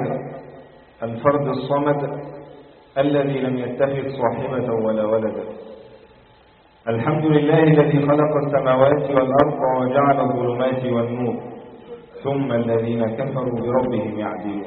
الفرد الصمد الذي لم يتخذ صاحبة ولا ولدا. الحمد لله الذي خلق السماوات والأرض وجعل الظلمات والنور ثم الذين كفروا بربهم يعدلون.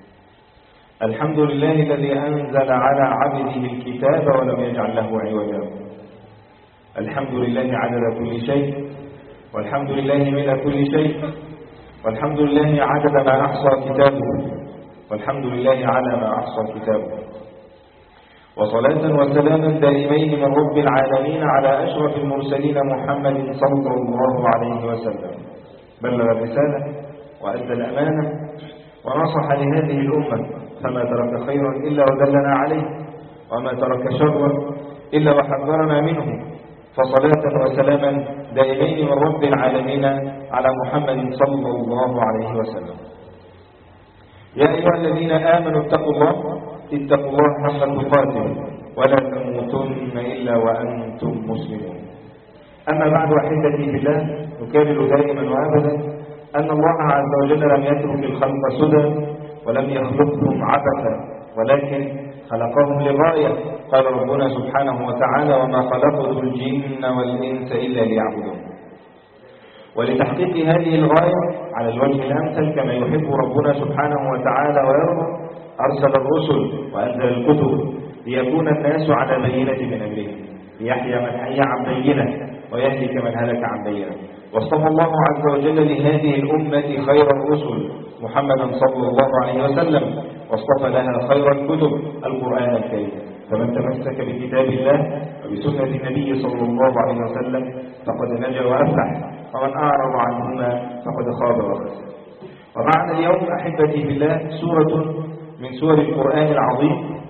الحمد لله الذي أنزل على عبده الكتاب ولم يجعل له عوجا. الحمد لله عدد كل شيء، والحمد لله ملء كل شيء، والحمد لله عدد ما أحصى كتابه، والحمد لله على ما أحصى كتابه. وصلاة وسلاما دائمين من رب العالمين على أشرف المرسلين محمد صلى الله عليه وسلم. بلغ الرسالة وأدى الأمانة ونصح لهذه الأمة، فما ترك خيرا إلا ودلنا عليه، وما ترك شرا إلا وحذرنا منه. فصلاة وسلاما دائمين من رب العالمين على محمد صلى الله عليه وسلم. يا أيها الذين آمنوا اتقوا الله حق تقاته ولا تموتن إلا وأنتم مسلمون. أما بعد أحبتي بالله، نكرر دائما وأبدا أن الله عز وجل لم يترك الخلق سدى ولم يخلقهم عبثا، ولكن خلقهم لغاية. قال ربنا سبحانه وتعالى: وما خلقت الجن والإنس إلا ليعبدون. ولتحقيق هذه الغاية على الوجه الأمثل كما يحب ربنا سبحانه وتعالى ويرضى، أرسل الرسل وأنزل الكتب ليكون الناس على بينة من أمرهم، ليحيى من حي عن بينة ويهلك من هلك عن بينة. واصطفى الله عز وجل لهذه الأمة خير الرسل محمدا صلى الله عليه وسلم، واصطفى لها خير الكتب القرآن الكريم. فمن تمسك بكتاب الله وبسنة النبي صلى الله عليه وسلم فقد نجا وأفلح، ومن أعرض عنهما فقد خاب وخسر. ومعنا اليوم أحبتي بالله سورة من سور القرآن العظيم.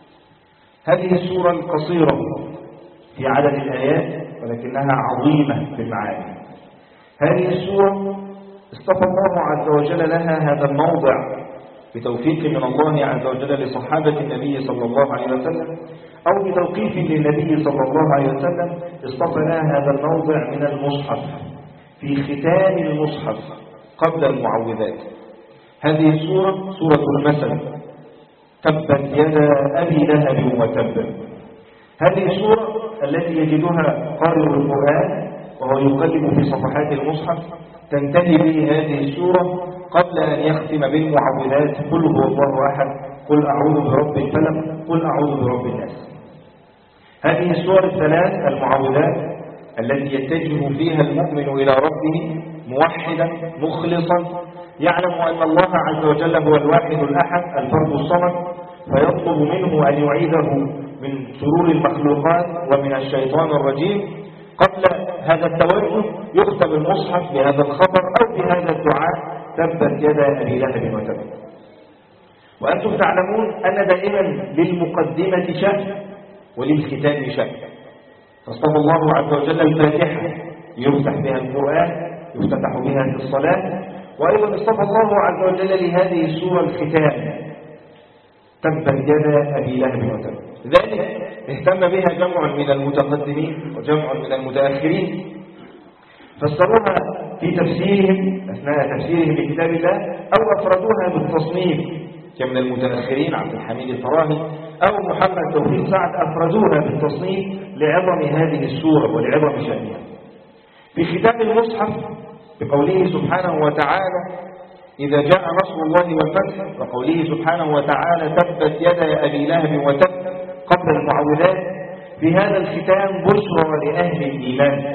هذه السورة القصيرة في عدد الآيات ولكنها عظيمة في المعاني. هذه السورة اصطفى الله عز وجل لها هذا الموضع بتوفيق من الله عز وجل لصحابة النبي صلى الله عليه وسلم، أو بتوقيف للنبي صلى الله عليه وسلم اصطفى لها هذا الموضع من المصحف في ختام المصحف قبل المعوذات. هذه السورة سورة المثل، تبت يدا أبي لهب وتب. هذه السورة التي يجدها قارئ القرآن وهو يقلب في صفحات المصحف تنتهي به هذه السورة قبل أن يختم بالمعوذات: قل هو الله أحد، قل أعوذ برب الفلق، قل أعوذ برب الناس. هذه السور الثلاث المعوذات التي يتجه فيها المؤمن إلى ربه موحدا مخلصا، يعلم أن الله عز وجل هو الواحد الأحد الفرد الصمد، فيطلب منه أن يعيده من شرور المخلوقات ومن الشيطان الرجيم. قبل هذا التوجه يختم المصحف بهذا الخبر أو بهذا الدعاء: تبت يدا أبي لهب وتب. وأنتم تعلمون أن دائما للمقدمة شأن وللختام شأن. فاصطفى الله عز وجل الفاتحة يفتح بها القرآن، يفتتح بها في الصلاة، وأيضا اصطفى الله عز وجل لهذه السورة الختام: تبت يدا أبي لهب وتب. ذلك اهتم بها جمع من المتقدمين وجمع من المتأخرين، فسروها في تفسيرهم أثناء تفسيرهم لكتاب الله، أو أفردوها بالتصنيف كمن المتأخرين عبد الحميد الفراهي أو محمد توفيق سعد، أفردوها بالتصنيف لعظم هذه السورة ولعظم شأنها. في ختام المصحف بقوله سبحانه وتعالى: إذا جاء نصر الله والفتح، وقوله سبحانه وتعالى: تبت يدا أبي لهب وتب قبل المعوذات. في هذا الختام بشرى لأهل الإيمان،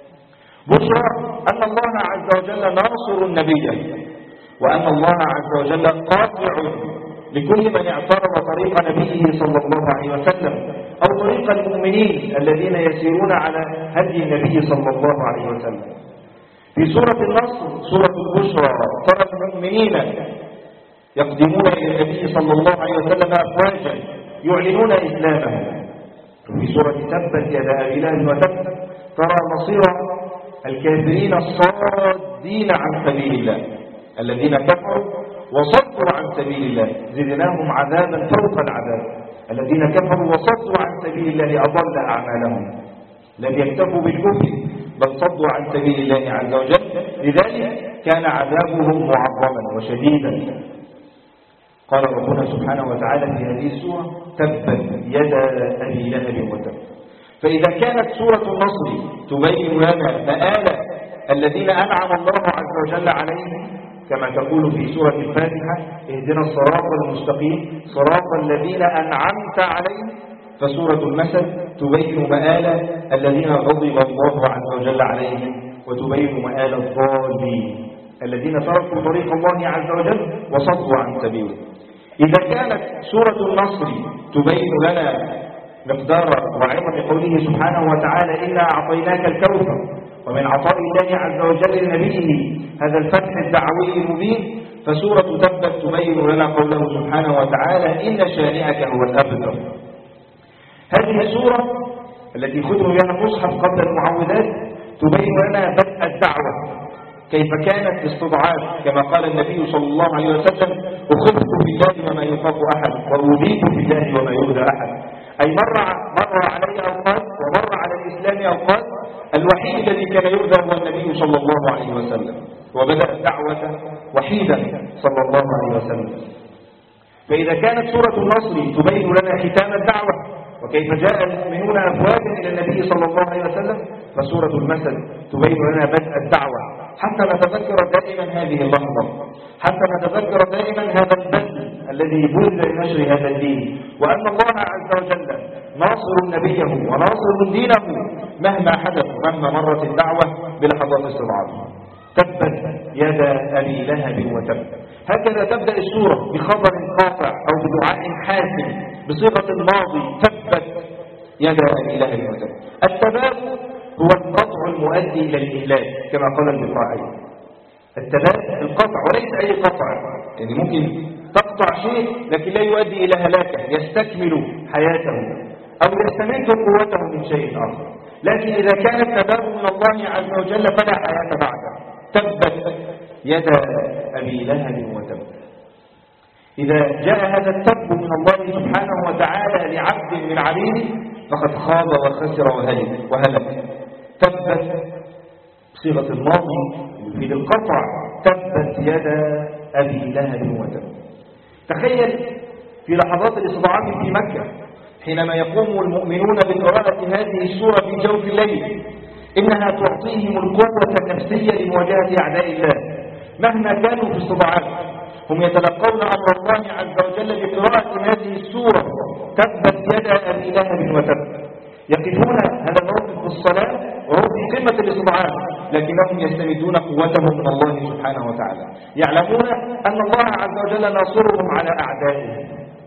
بشرى أن الله عز وجل ناصر النبي، وأن الله عز وجل قاطع لكل من اعترض طريق نبيه صلى الله عليه وسلم أو طريق المؤمنين الذين يسيرون على هدي النبي صلى الله عليه وسلم. في سورة النصر سورة البشرى ترى المؤمنين يقدمون إلى النبي صلى الله عليه وسلم أفواجا يعلنون إسلامهم. في سورة تبت يدا أبي لهب وتب ترى مصير الكافرين الصادين عن سبيل الله، الذين كفروا وصدوا عن سبيل الله زدناهم عذابا فوق العذاب. الذين كفروا وصدوا عن سبيل الله أضل أعمالهم، لم يكتفوا بالكفر بل صدوا عن سبيل الله عز وجل، لذلك كان عذابهم معظما وشديدا. قال ربنا سبحانه وتعالى في هذه السورة: تبت يدا أبي لهب وتب. فإذا كانت سورة النصر تبين لنا مآل الذين أنعم الله عز وجل عليهم، كما تقول في سورة الفاتحة: اهدنا الصراط المستقيم صراط الذين أنعمت عليهم، فسورة المثل تبين مآل الذين غضب الله عز وجل عليهم، وتبين مآل الضالين الذين تركوا طريق الله عز وجل وصدوا عن سبيله. إذا كانت سورة النصر تبين لنا مقدار وعظم قوله سبحانه وتعالى: إنا أعطيناك الكوثر، ومن عطاء الله عز وجل لنبيه هذا الفتح الدعوي المبين، فسورة تبت تبين لنا قوله سبحانه وتعالى: إن شانئك هو الأبتر. هذه السورة التي ختم بها المصحف قبل المعوذات تبين لنا بدء الدعوة، كيف كانت استضعاف، كما قال النبي صلى الله عليه وسلم: أخذت بالله وما يخاف أحد، وأوذيت بالله وما يؤذى أحد. أي مر علي أوقات ومر على الإسلام أوقات الوحيد الذي كان يؤذى هو النبي صلى الله عليه وسلم، وبدأ الدعوة وحيدا صلى الله عليه وسلم. فإذا كانت سورة النصر تبين لنا ختام الدعوة وكيف جاء المؤمنون أفواجا إلى النبي صلى الله عليه وسلم، فسورة المثل تبين لنا بدء الدعوة، حتى نتذكر دائما هذه اللحظة، حتى نتذكر دائما هذا البذل الذي بذل لنشر هذا الدين، وأن الله عز وجل ناصر نبيه وناصر دينه مهما حدث ومهما مرت الدعوة بلحظات استضعاف. تبت يدا أبي لهب وتب. هكذا تبدأ السورة بخبر قاطع أو بدعاء حاسم بصيغة الماضي: تبت يدا أبي لهب وتب. التباب هو القطع المؤدي إلى الإهلاك كما قال البقاعي. التباب القطع وليس أي قطع، يعني ممكن تقطع شيء لكن لا يؤدي إلى هلاكه، يستكمل حياته أو يستمد قوته من شيء آخر. لكن إذا كان التباب من الله عز وجل فلا حياة بعده. تبت يدا أبي لهب وتب. إذا جاء هذا التب من الله سبحانه وتعالى لعبد من عبيده فقد خاب وخسر وهلك. تبت صيغة الماضي يفيد القطع: تبت يدا أبي لهب وتب. تخيل في لحظات الاستضعاف في مكة حينما يقوم المؤمنون بقراءة هذه السورة في جوف الليل، إنها تعطيهم القوة النفسية لمواجهة أعداء الله مهما كانوا في استضعاف. هم يتلقون أمر الله عز وجل بقراءة هذه السورة: تبت يدا أبي لهب وتب. يقفون هذا الموقف في الصلاة وهم في قمة الاستضعاف، لكنهم يستمدون قوتهم من الله سبحانه وتعالى، يعلمون أن الله عز وجل ناصرهم على أعدائهم.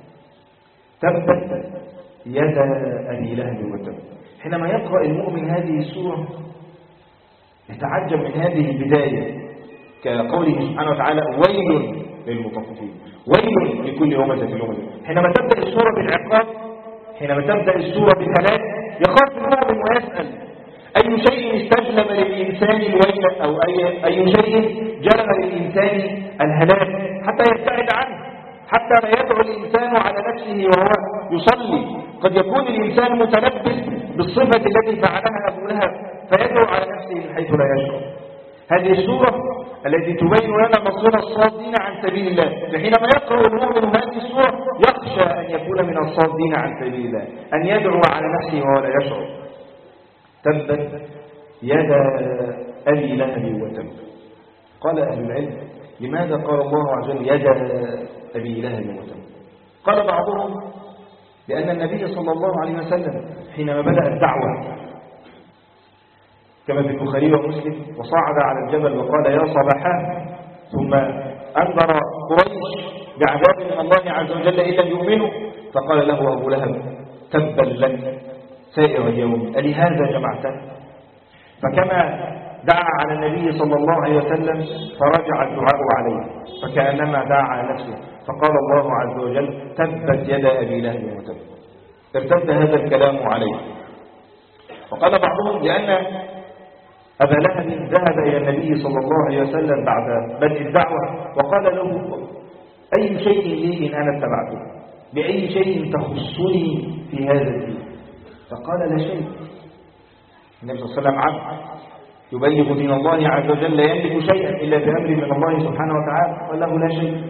تبت يدا أبي لهب وتب. حينما يقرأ المؤمن هذه السورة يتعجب من هذه البداية، كقوله سبحانه وتعالى: ويل للمطففين، ويل لكل همزة لمزة. حينما تبدأ السورة بالعقاب، حينما تبدأ السورة بالهلاك، يخاف المؤمن ويسأل: أي شيء استجلب للإنسان الويل، أو أي شيء جلب للإنسان الهلاك حتى يبتعد عنه، حتى لا يدعو الإنسان على نفسه وهو يصلي. قد يكون الإنسان متلبس بالصفة التي فعلها أبو لهب فيدعو على نفسه من حيث لا يشعر. هذه السورة التي تبين لنا مصير الصادين عن سبيل الله، فحينما يقرأ المؤمن هذه السورة يخشى أن يكون من الصادين عن سبيل الله، أن يدعو على نفسه وهو لا يشعر. تبت يدا أبي لهب وتب. قال أهل العلم: لماذا قال الله عز وجل يدا أبي لهب وتب؟ قال بعضهم: لأن النبي صلى الله عليه وسلم حينما بدأ الدعوة كما في البخاري ومسلم وصعد على الجبل وقال: يا صباحا، ثم أنذر قريش بعذاب من الله عز وجل إن لم يؤمنوا، فقال له أبو لهب: تبا لك سائر اليوم، ألهذا جمعتنا؟ فكما دعا على النبي صلى الله عليه وسلم فرجع الدعاء عليه، فكأنما دعا على نفسه، فقال الله عز وجل: تبت يدا أبي لهب وتب. ارتد هذا الكلام عليه. وقال بعضهم: لأن أبا لهب ذهب إلى النبي صلى الله عليه وسلم بعد بدء الدعوة وقال له: أي شيء لي إن أنا اتبعته؟ بأي شيء تخصني في هذا الدين؟ فقال: لا شيء. النبي صلى الله عليه وسلم عبد يبلغ دين الله عز وجل، لا يملك شيئا إلا بأمر من الله سبحانه وتعالى، قال له: لا شيء.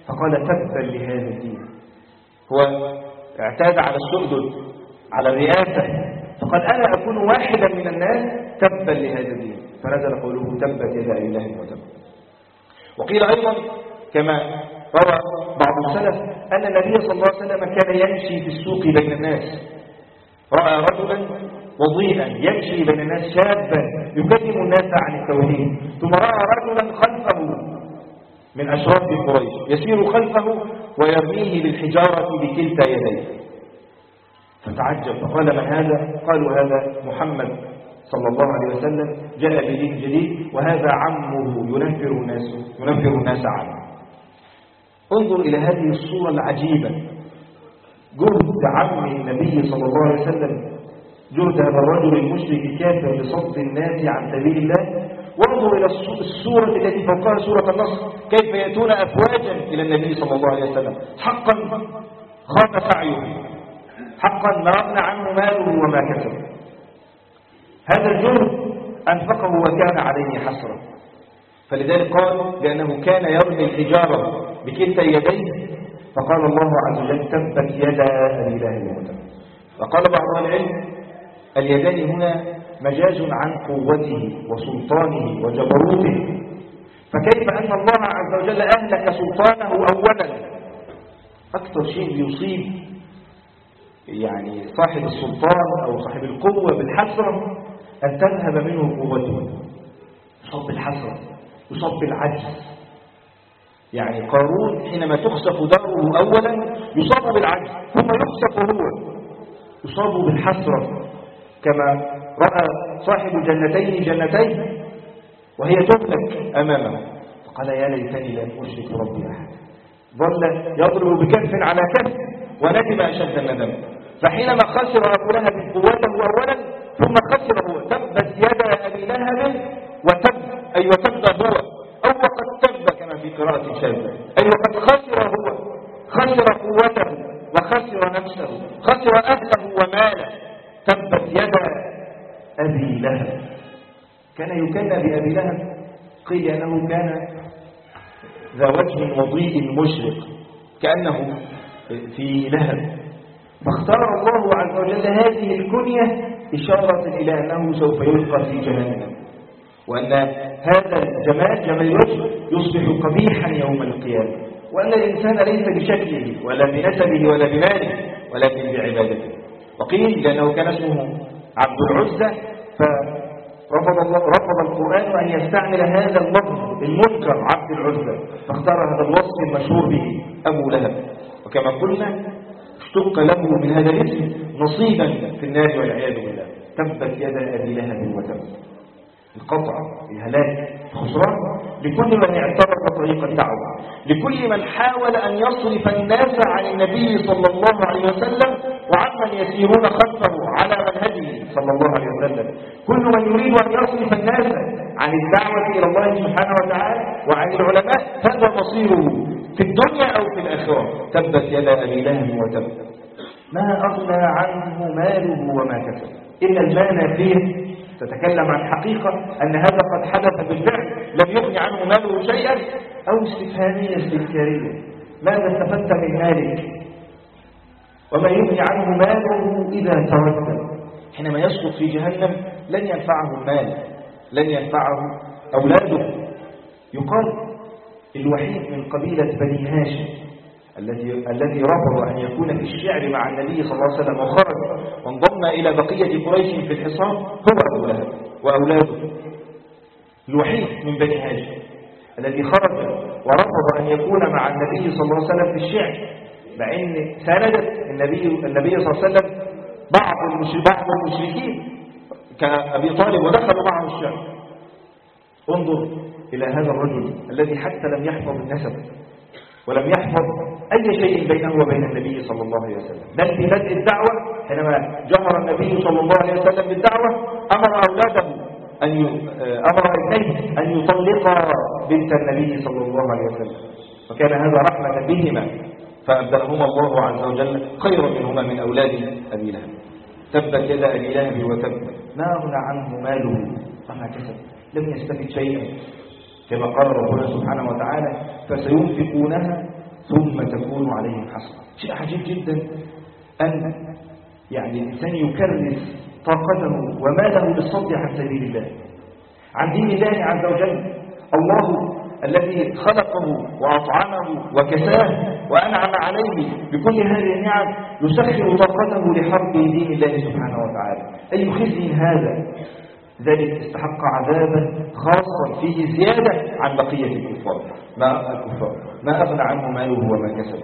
فقال تبا لهذا الدين. هو اعتاد على السؤدد، على الرئاسة، فقال أنا أكون واحدا من الناس تبا لهذا الدين، فنزل قوله تبت يدا أبي لهب وتب. وقيل أيضا كما روى بعض السلف أن النبي صلى الله عليه وسلم كان يمشي في السوق بين الناس، رأى رجلا وضيئا يمشي بين الناس شابا يكلم الناس عن التوحيد، ثم رأى رجلا خلفه من أشراف قريش يسير خلفه ويرميه بالحجارة بكلتا يديه، فتعجب فقال من هذا؟ قالوا هذا محمد صلى الله عليه وسلم جاء بدين جديد وهذا عمه ينفر الناس عنه. انظر إلى هذه الصورة العجيبة، جهد عم النبي صلى الله عليه وسلم، جهد هذا الرجل المشرك الكافر لصد الناس عن سبيل الله. وانظر إلى السورة التي فوقها سورة النصر كيف يأتون أفواجا إلى النبي صلى الله عليه وسلم. حقا خاب سعيه، حقا ما أغنى عنه ماله وما كسب. هذا الجهد أنفقه وكان عليه حسرة، فلذلك قال لأنه كان يرمي الحجارة بكلتا يديه، فقال الله عز وجل تبت يدا أبي لهب وتب. وقال بعض العلم اليدان هنا مجاز عن قوته وسلطانه وجبروته، فكيف أن الله عز وجل أهلك سلطانه أولا؟ أكثر شيء يصيب يعني صاحب السلطان أو صاحب القوة بالحسرة أن تذهب منه قوته، يصاب بالحسرة، يصاب بالعجز. يعني قارون حينما تخسف داره أولا يصاب بالعجز، ثم يخسف هو، يصاب بالحسرة، كما رأى صاحب جنتين وهي تهلك أمامه فقال يا ليتني لم أشرك ربي أحد. ظل يضرب بكف على كف وندم أشد الندم. فحينما خسر أبو لهب قوته أولا ثم خسر هو، تبت يدا أبي لهب وتب، أي وتب هو، أو وقد تب كما في قراءة شاذة، أي وقد خسر هو، خسر قوته وخسر نفسه، خسر أهله وماله. تبت يدا أبي لهب. كان يكنى بأبي لهب، قيل أنه كان ذا وجه وضيء مشرق كأنه في لهب، فاختار الله عز وجل هذه الكنية إشارة إلى أنه سوف يلقى في جهنم، وأن هذا الجمال جمال الوجه يصبح قبيحا يوم القيامة، وأن الإنسان ليس بشكله ولا بنسبه ولا بماله ولكن بعبادته. وقيل لأنه كان اسمه عبد العزة، فرفض القرآن أن يستعمل هذا اللفظ المنكر عبد العزة، فاختار هذا الوصف المشهور به أبو لهب. وكما قلنا اشتق له من هذا الاسم نصيبا في النار والعياذ بالله. تبت يدا أبي لهب وتب. القطع، الهلاك، الخسران لكل من اعترف طريق الدعوة، لكل من حاول أن يصرف الناس عن النبي صلى الله عليه وسلم وعمن يسيرون خلفه على منهجه صلى الله عليه وسلم. كل من يريد أن يصرف الناس عن الدعوة إلى الله سبحانه وتعالى وعن العلماء هذا مصيره في الدنيا أو في الآخرة. تبت يدا أبي لهب وتب، ما أغنى عنه ماله وما كسب. إن المال فيه تتكلم عن حقيقة أن هذا قد حدث بالفعل، لم يغني عنه ماله شيئا، أو استفهامية استنكارية، ماذا استفدت من مالك؟ وما يغني عنه ماله إذا تردد. حينما يسقط في جهنم لن ينفعه المال، لن ينفعه أولاده. يقال الوحيد من قبيلة بني هاشم الذي رفض أن يكون في الشعر مع النبي صلى الله عليه وسلم وخرج وانضم إلى بقية قريش في الحصار هو أبو لهب وأولاده. الوحيد من بني هاشم الذي خرج ورفض أن يكون مع النبي صلى الله عليه وسلم في الشعر، مع أن ساندت النبي صلى الله عليه وسلم بعض المشركين كأبي طالب ودخلوا معه الشعر. انظر إلى هذا الرجل الذي حتى لم يحفظ النسب ولم يحفظ أي شيء بينه وبين النبي صلى الله عليه وسلم، بل في بدء الدعوة حينما جهر النبي صلى الله عليه وسلم بالدعوة أمر أولاده أمر ابنيه أن يطلقا بنت النبي صلى الله عليه وسلم، وكان هذا رحمة بهما فأبدلهما الله عز وجل خيرا منهما من أولاد أبي لهب. تبت يدا أبي لهب وتب، ما أغنى عنه ماله وما كسب، لم يستفد شيئا، كما قال ربنا سبحانه وتعالى فسينفقونها ثم تكون عليهم حسرة. شيء عجيب جدا أن الإنسان يكرس طاقته وماله للصد عن سبيل الله، عن دين الله عز وجل. الله الذي خلقه وأطعمه وكساه وأنعم عليه بكل هذه النعم يسخر طاقته لحرب دين الله سبحانه وتعالى. أي خزي هذا! ذلك استحق عذابا خاصا فيه زيادة عن بقية الكفار. ما أغنى عنه ماله وما كسب.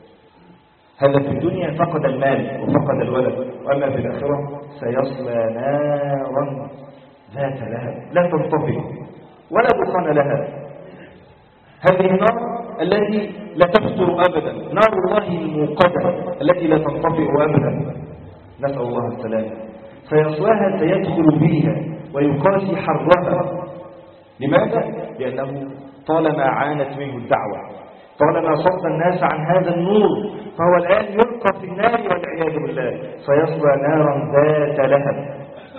هذا في الدنيا فقد المال وفقد الولد، وأما في الآخرة سيصلى نارا ذات لهب لا تنطفئ ولا دخان لها. هذه النار التي لا تفتر أبدا، نار الله الموقدة التي لا تنطفئ أبدا، نسأل الله السلامة. سيصلاها، سيدخل فيها ويقاسي حرها. لماذا؟ لأنه طالما عانت منه الدعوة، طالما صد الناس عن هذا النور، فهو الآن يلقى في النار والعياذ بالله. سيصلى نارا ذات لهب.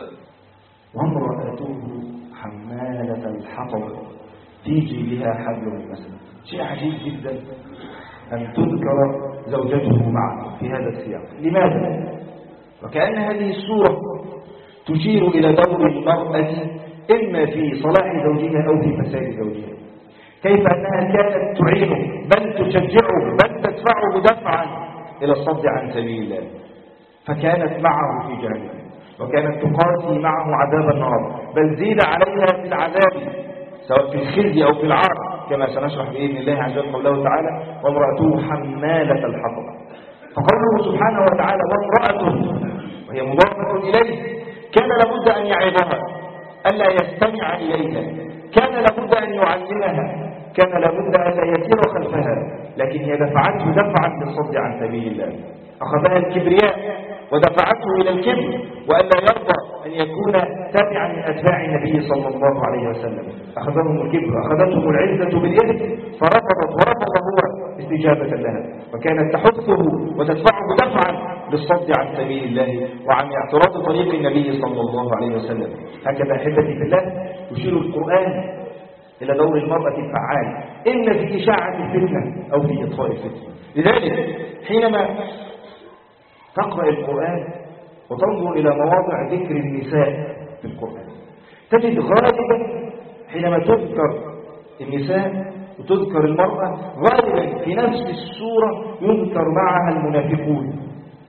وامرأته حمالة الحطب في جيبها حبل من مسد. شيء عجيب جدا أن تذكر زوجته معه في هذا السياق. لماذا؟ وكأن هذه السورة تشير إلى دور المرأة إما في صلاح زوجها أو في فساد زوجها. كيف أنها كانت تعينه بل تشجعه بل تدفعه دفعا إلى الصد عن سبيل الله، فكانت معه في جهنم، وكانت تقاسي معه عذاب النار، بل زيد عليها في العذاب سواء في الخزي أو في العار، كما سنشرح بإذن الله عز وجل قوله تعالى وامرأته حمالة الحطب. فقوله سبحانه وتعالى وامرأته وهي مضافة إليه، كان لابد أن يعظها ألا يستمع إليها، كان لابد أن يعلمها، كان لابد ألا يسير خلفها، لكن هي دفعته دفعا للصد عن سبيل الله. أخذها الكبرياء ودفعته إلى الكبر وألا يرضى أن يكون تابعا من أتباع النبي صلى الله عليه وسلم. أخذهم الكبر، أخذتهم العزة باليد، فرفضت ورفض هو استجابة لها، وكانت تحثه وتدفعه دفعا للصد عن سبيل الله وعن اعتراض طريق النبي صلى الله عليه وسلم. هكذا أحبتي في الله يشير القرآن إلى دور المرأة الفعال، إما في إشاعة الفتنة أو في إطفاء الفتنة. لذلك حينما تقرأ القرآن وتنظر إلى مواضع ذكر النساء في القرآن، تجد غالبا حينما تذكر النساء وتذكر المرأة غالبا في نفس السورة يذكر معها المنافقون،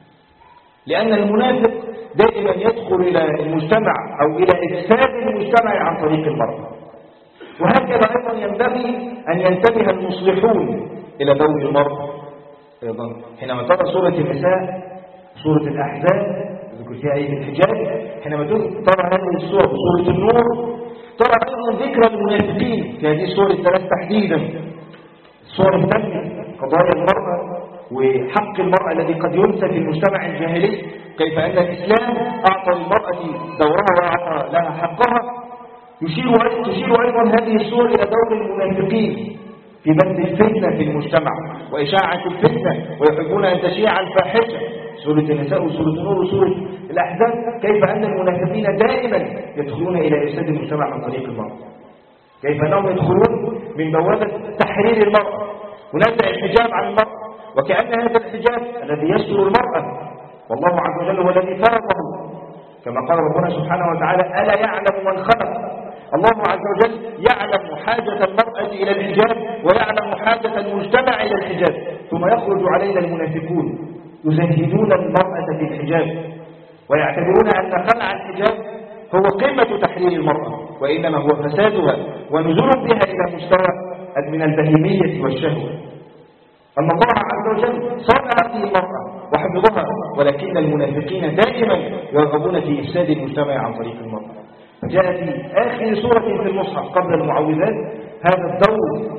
لأن المنافق دائما يدخل إلى المجتمع أو إلى إفساد المجتمع عن طريق المرأة. وهكذا أيضا ينبغي أن ينتبه المصلحون إلى دور المرأة أيضا. حينما ترى سورة النساء، سورة الأحزاب ذكر فيها أي الحجاب، حينما ترى هذه السورة سورة النور، ترى أيضا ذكر المنافقين في هذه السورة الثلاث تحديدا. السورة الثانية قضايا المرأة وحق المرأة الذي قد ينسى في المجتمع الجاهلي، كيف أن الإسلام أعطى للمرأة دورها وأعطى لها حقها. تشير أيضا هذه السورة إلى دور المنافقين في بث الفتنة في المجتمع وإشاعة الفتنة، ويحبون أن تشيع الفاحشة. سورة النساء وسورة النور وسورة الأحزاب، كيف أن المنافقين دائما يدخلون إلى إفساد المجتمع عن طريق المرأة، كيف أنهم يدخلون من بوابة تحرير المرأة ونزع الحجاب عن المرأة، وكأن هذا الحجاب الذي يستر المرأة والله عز وجل هو الذي فرضه، كما قال ربنا سبحانه وتعالى ألا يعلم من خلق. الله عز وجل يعلم حاجة المرأة إلى الحجاب ويعلم حاجة المجتمع إلى الحجاب، ثم يخرج علينا المنافقون يزهدون المرأة في الحجاب ويعتبرون أن خلع الحجاب هو قمة تحرير المرأة، وإنما هو فسادها ونزول بها إلى مستوى من البهيمية والشهوة. أن الله عز وجل صنع هذه المرأة وحفظها، ولكن المنافقين دائما يرغبون في إفساد المجتمع عن طريق المرأة. فجاء في آخر سورة في المصحف قبل المعوذات هذا الدور،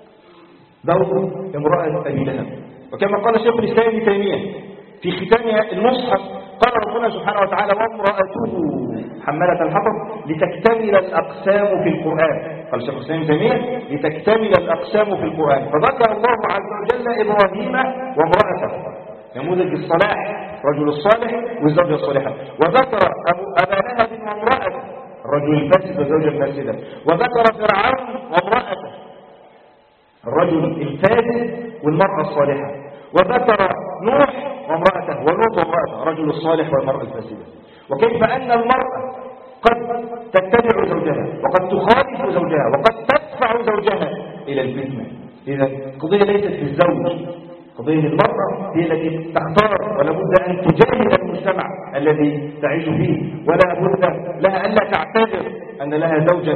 دور امرأة أبي لهب. وكما قال شيخ الإسلام ابن تيمية في ختام المصحف، قال ربنا سبحانه وتعالى وامرأته حمالة الحطب لتكتمل الأقسام في القرآن. قال شيخ الإسلام ابن تيمية لتكتمل الأقسام في القرآن، فذكر الله عز وجل إبراهيم وامرأته، نموذج الصلاح، الرجل الصالح والزوجة الصالحة، وذكر أبا لهب وامرأته، الرجل الفاسد والزوجة الفاسدة، وذكر فرعون وامرأته، الرجل الفاسد والمرأة الصالحة، وذكر نوح وامرأته ولوط وامرأته، الرجل الصالح والمرأة الفاسدة، وكيف أن المرأة قد تتبع زوجها وقد تخالف زوجها وقد تدفع زوجها إلى الفتنة. إذا القضية ليست في الزوج، قضية المرأة هي التي تختار، ولا بد أن تجاهد المجتمع الذي تعيش فيه، ولا بد لها ألا تعتذر أن لها زوجا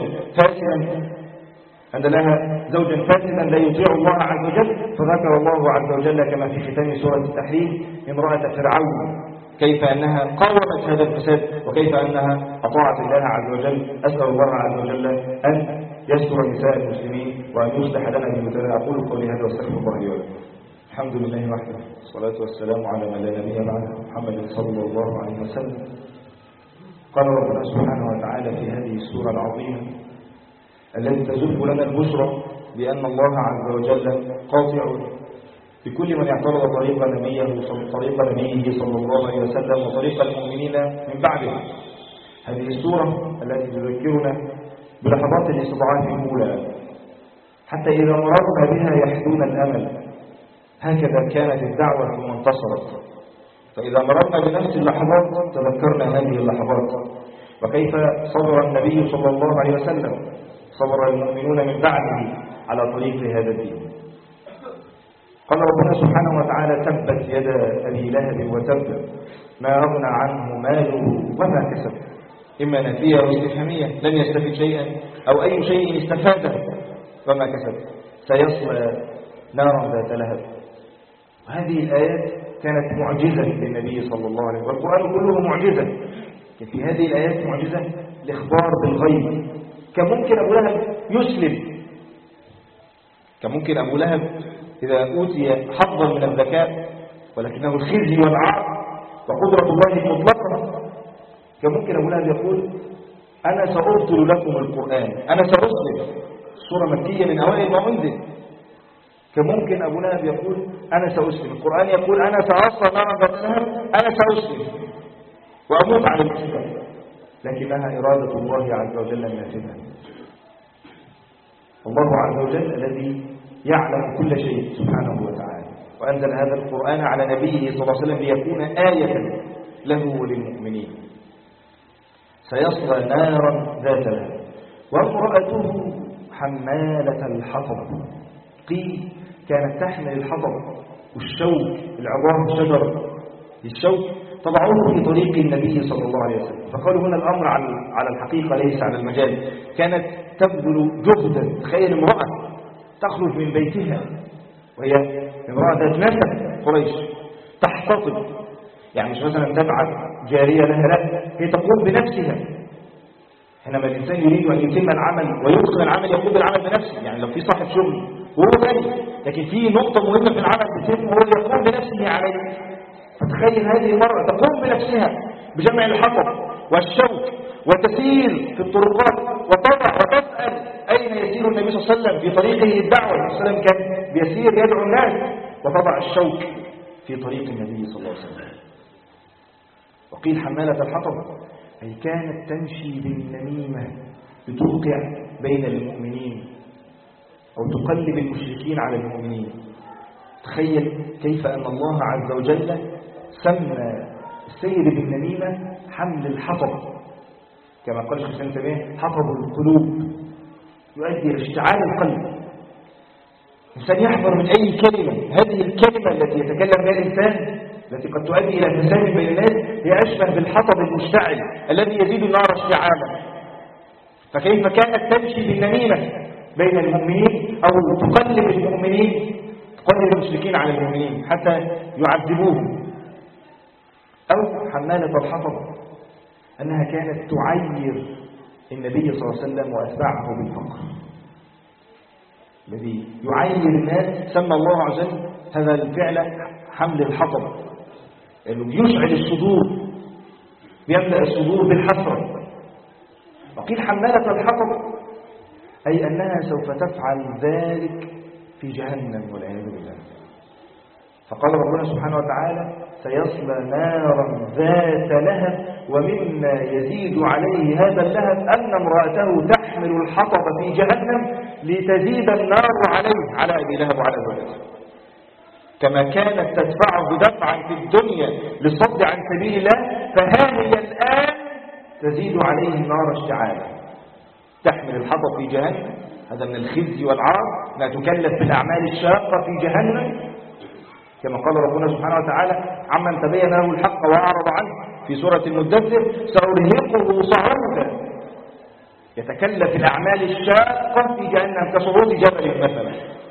فاسدا لا يطيع الله عز وجل. فذكر الله عز وجل كما في ختام سورة التحريم امرأة فرعون، كيف أنها قاومت هذا الفساد وكيف أنها أطاعت الله عز وجل. أسأل الله عز وجل أن يستر نساء المسلمين وأن يصلح لنا بيوتنا. أقول قولي هذا واستغفر الله لي ولكم. الحمد لله وحده، والصلاة والسلام على من لا نبي بعده، محمد صلى الله عليه وسلم. قال ربنا سبحانه وتعالى في هذه السورة العظيمة التي تزف لنا البشرى بأن الله عز وجل قاطع بكل من اعترض طريق نبيه صلى الله عليه وسلم وطريق المؤمنين من بعده. هذه السورة التي تذكرنا بلحظات الاستضعاف الأولى حتى إذا مررنا بها يحدون الأمل. هكذا كانت الدعوة ثم انتصرت. فإذا مررنا بنفس اللحظات تذكرنا هذه اللحظات وكيف صبر النبي صلى الله عليه وسلم، صبر المؤمنون من بعده على طريق هذا الدين. قال ربنا سبحانه وتعالى: تبت يدا أبي لهب وتب ما أغنى عنه ماله وما كسب. إما نفية أو استفهامية، لن يستفيد شيئا أو أي شيء استفاده وما كسب، سيصلى نارا ذات لهب. وهذه الآيات كانت معجزة للنبي صلى الله عليه وسلم، والقرآن كله معجزة. في هذه الآيات معجزة الإخبار بالغيب. كان ممكن أبو لهب يسلم، كان ممكن أبو لهب إذا أوتي حظا من الذكاء ولكنه الخزي والعار وقدرة الله المطلقة، كان ممكن أبو لهب يقول: أنا سأرسل لكم القرآن، أنا سأسلم. السورة مكية من أوائل ما أنزل. كان ممكن أبو لهب يقول: أنا سأسلم. القرآن يقول: أنا سأصل نارا ذات لهب، أنا سأسلم وأموت على الإسلام. لكنها إرادة الله عز وجل النافذة. الله عز وجل الذي يعلم كل شيء سبحانه وتعالى، وأنزل هذا القرآن على نبيه صلى الله عليه وسلم ليكون آية له وللمؤمنين. سيصلى نارا ذات لهب وامرأته حمالة الحطب. قيل كانت تحمل الحطب والشوك، العظام الشجر الشوك، طبعوه في طريق النبي صلى الله عليه وسلم. فقالوا هنا الأمر على الحقيقة ليس على المجال. كانت تبذل جهدا. تخيل امرأة تخرج من بيتها وهي امرأة ذات نسب قريش تحتطب، يعني مش مثلا تبعث جارية لها، لا، هي تقوم بنفسها. حينما الإنسان يريد أن يتم العمل ويتقن العمل يقوم بالعمل بنفسه. يعني لو في صاحب شغل وهو غني، لكن في نقطة مهمة في العمل بتتم وهو يقوم بنفسه عليه. فتخيل هذه المرأة تقوم بنفسها بجمع الحطب والشوك وتسير في الطرقات وتضع وتسأل أين يسير النبي صلى الله عليه وسلم في طريقه الدعوة. النبي صلى الله عليه وسلم كان بيسير يدعو الناس، وتضع الشوك في طريق النبي صلى الله عليه وسلم. وقيل حمالة الحطب أي كانت تمشي بالنميمة لتوقع بين المؤمنين أو تقلب المشركين على المؤمنين. تخيل كيف أن الله عز وجل سمى السير بالنميمة حمل الحطب، كما قال الشيخ ابن تيمية: حطب القلوب، يؤدي إلى اشتعال القلب. الإنسان يحذر من أي كلمة. هذه الكلمة التي يتكلم بها الإنسان التي قد تؤدي إلى فساد بين الناس هي أشبه بالحطب المشتعل الذي يزيد النار اشتعالا. فكيف كانت تمشي بالنميمة بين المؤمنين أو تقلب المؤمنين، تقلب المشركين على المؤمنين حتى يعذبوهم. أو حمالة الحطب أنها كانت تعير النبي صلى الله عليه وسلم وأتباعه بالفقر. الذي يعير الناس سمى الله عز وجل هذا الفعل حمل الحطب، لأنه يشعل الصدور، يملأ الصدور بالحسرة. وقيل حمالة الحطب أي أنها سوف تفعل ذلك في جهنم والعياذ بالله. فقال ربنا سبحانه وتعالى: سيصلى نارا ذات لهب ومما يزيد عليه هذا اللهب أن امرأته تحمل الحطب في جهنم لتزيد النار عليه، على أبي لهب وعلى زوجته. كما كانت تدفعه دفعا في الدنيا للصد عن سبيل الله، فها هي الآن تزيد عليه النار اشتعالا. تحمل الحطب في جهنم، هذا من الخزي والعار، ما تكلف بالأعمال الشاقة في جهنم، كما قال ربنا سبحانه وتعالى عمن تبين له الحق وأعرض عنه في سورة المدثر: سأرهقه صعودا. يتكلف الأعمال الشاقة في جهنم كصعود جبل مثلا.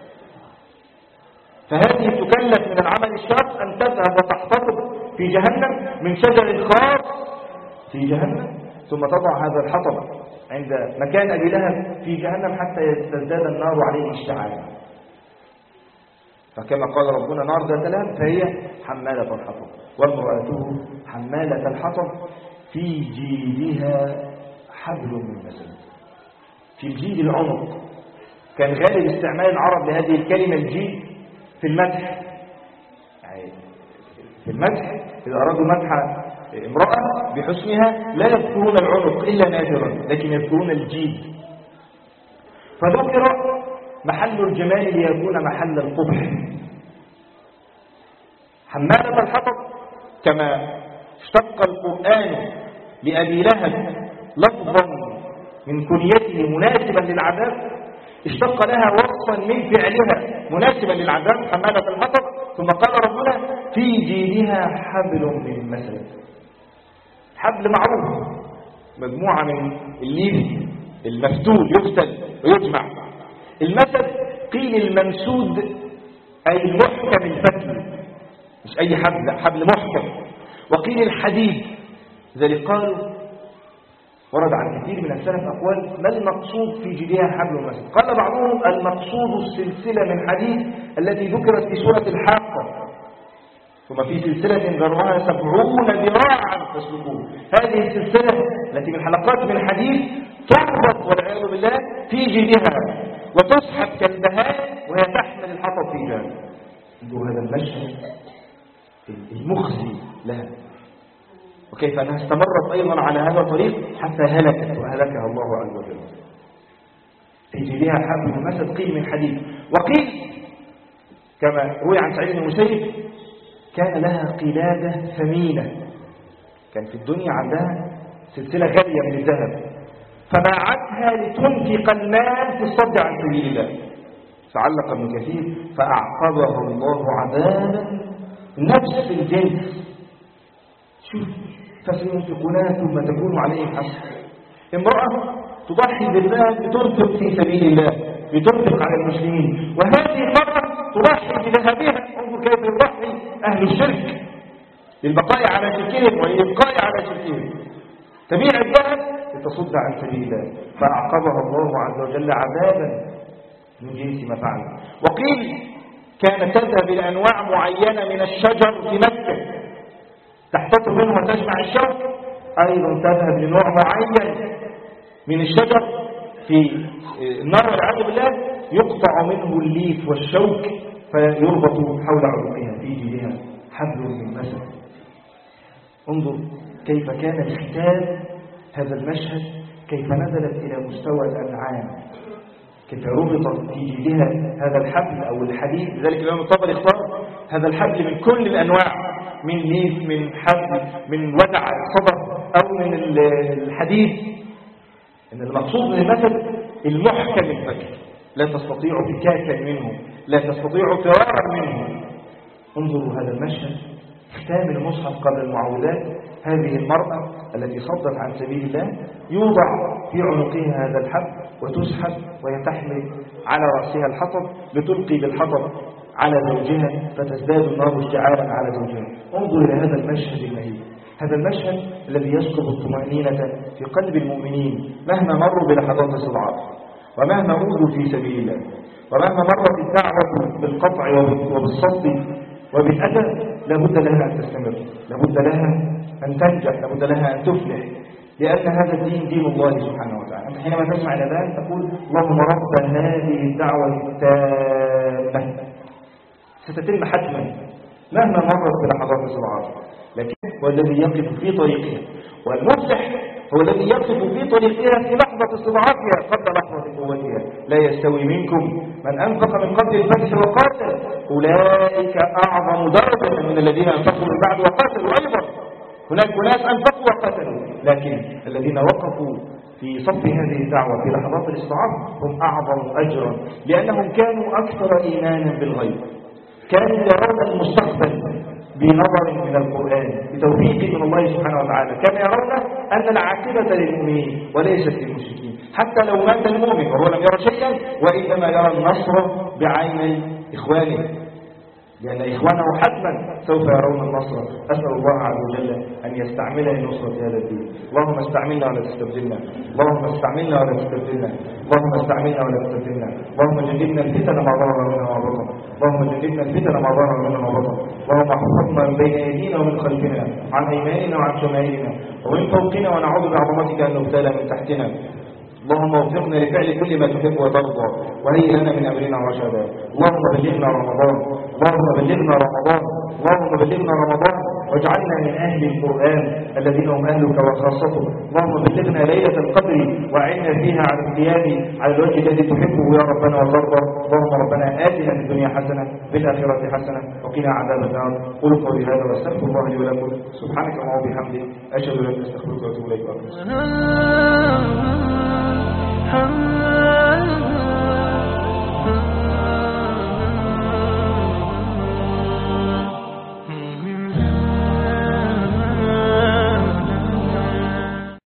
فهذه تكلف من العمل الشاق أن تذهب وتحتطب في جهنم من شجر خاص في جهنم، ثم تضع هذا الحطب عند مكان أبي لهب في جهنم حتى تزداد النار عليه اشتعالا. فكما قال ربنا: نار ذات لهب فهي حمالة الحطب وامرأته حمالة الحطب في جيدها حبل من مسد. في الجيد العنق. كان غالب استعمال العرب لهذه الكلمة الجيد في المدح. يعني في المدح إذا أرادوا مدح امرأة بحسنها لا يذكرون العنق إلا نادرا، لكن يذكرون الجيد. فذكر محل الجمال ليكون محل القبح. حمالة الحطب كما اشتق القرآن لأبي لهب لفظا من كنيته مناسبا للعذاب، اشتق لها وصفا من فعلها مناسبا للعذاب، حمالة الحطب. ثم قال ربنا: في جيدها حبل من مسد. حبل معروف، مجموعة من الليف المفتول يفتل ويجمع. المسد قيل الممسود أي المحكم الفتل، مش أي حبل، لا، حبل محكم. وقيل الحديد، ذلك قالوا ورد عن كثير من السلف أقوال: ما المقصود في جيدها حبل المسد؟ قال بعضهم: المقصود السلسلة من حديد التي ذكرت في سورة الحاقة: ثم في سلسلة ذرعها 70 ذراعا فاسلكوه. هذه السلسلة التي من حلقات من حديد تربط والعياذ بالله في جيدها وتسحب كالبهائم وهي تحمل الحطب في جهنم. انظروا هذا المشهد المخزي لها، وكيف أنها استمرت أيضا على هذا الطريق حتى هلكت وهلكها الله عز وجل. في جيدها حبل من مسد قيل من حديد. وقيل كما روي عن سعيد بن المسيب: كان لها قلادة ثمينة، كان في الدنيا عندها سلسلة غالية من الذهب، فباعتها لتنفق المال في الصد عن سبيل الله. فعلق ابن كثير: فأعقبه الله عذابا نفس الجنس. شوف: فسينفقونها ثم تكون عليهم حسرة. امرأة تضحي بالذهب لتنفق في سبيل الله، لتنفق على المسلمين، وهذه المرأة تضحي بذهبها. انظر كيف يضحي أهل الشرك للبقاء على شركهم وللإبقاء على شركهم. تبيع الذهب لتصد عن سبيل الله، فأعقبها الله عز وجل عذابا من جنس ما فعل. وقيل كانت تذهب إلى أنواع معينة من الشجر في مكة تحتط منه وتجمع الشوك، أيضا تذهب لنوع معين من الشجر في النار والعياذ بالله يقطع منه الليف والشوك فيربط حول عنقها في جيدها حبل من مسد. انظر كيف كان الختام هذا المشهد، كيف نزلت إلى مستوى الأنعام، كيف ربط في جيدها هذا الحبل أو الحديد. لذلك الإمام الطبري اختار هذا الحبل من كل الأنواع، من ليف، من حبل، من ودع الصدر، أو من الحديد. إن المقصود من المثل المحكم الفكر، لا تستطيع فكاكا منه، لا تستطيع فرارا منه. انظروا هذا المشهد، ختام المصحف قبل المعوذات. هذه المرأة التي صدت عن سبيل الله يوضع في عنقها هذا الحبل وتسحب وهي تحمل على رأسها الحطب لتلقي بالحطب على زوجها فتزداد النار اشتعالا على زوجها. انظر إلى هذا المشهد المهيب، هذا المشهد الذي يسكب الطمأنينة في قلب المؤمنين مهما مروا بلحظات الصدعات، ومهما أوذوا في سبيل الله، ومهما مرت الدعوة بالقطع وبالصد وبالأذى، لابد لها أن تستمر، لابد لها أن تنجح، لابد لها أن تفلح، لأن هذا الدين دين الله سبحانه وتعالى. أنت حينما تسمع الأذان تقول: اللهم رب هذه الدعوة التامة، ستتم حتما مهما مرت بلحظات الصراعات، لكن هو الذي يقف في طريقها. والمفلح هو الذي يقف في طريقها في لحظة استضعافها قبل لحظة قوتها. لا يستوي منكم من أنفق من قبل الفتح وقاتل، أولئك أعظم درجة من الذين أنفقوا من بعد وقاتلوا. أيضا هناك ناس أنفقوا وقاتلوا، لكن الذين وقفوا في صف هذه الدعوة في لحظات الاستضعاف هم أعظم أجرا، لأنهم كانوا أكثر إيمانا بالغيب، كانوا يرون المستقبل بنظر من القرآن بتوفيق من الله سبحانه وتعالى، كانوا يرون أن العاقبة للمؤمنين وليست للمشركين، حتى لو مات المؤمن وهو لم يرى شيئا وإنما يرى النصر بعين إخوانه، لأن إخوانه حتما سوف يرون النصر. أسأل الله عز وجل أن يستعملنا لنصرة هذا الدين. اللهم استعملنا ولا تستبدلنا، اللهم استعملنا ولا تستبدلنا، اللهم استعملنا ولا تستبدلنا. اللهم جنبنا الفتن ما ظهر منها وما بطن، اللهم جنبنا الفتن ما ظهر منها وما بطن. اللهم احفظنا من بين أيدينا ومن خلفنا، عن أيماننا وعن شمائلنا ومن فوقنا، ونعوذ بعظمتك أن نغتال من تحتنا. اللهم وفقنا لفعل كل ما تحب وترضى، وهيئ لنا من امرنا رشدا. اللهم بلغنا رمضان، اللهم بلغنا رمضان، اللهم بلغنا رمضان، واجعلنا من اهل القران الذين هم اهلك وخاصتك. اللهم بلغنا ليله القدر واعنا فيها على القيام على الوجه الذي تحبه يا ربنا وترضى. اللهم ربنا اتنا في الدنيا حسنه في الاخره حسنه وقنا عذاب النار. قولوا قولي هذا واستغفر الله لي ولكم. سبحانك اللهم وبحمدك اشهد ان لا اله الا انت استغفرك واتوب اليك.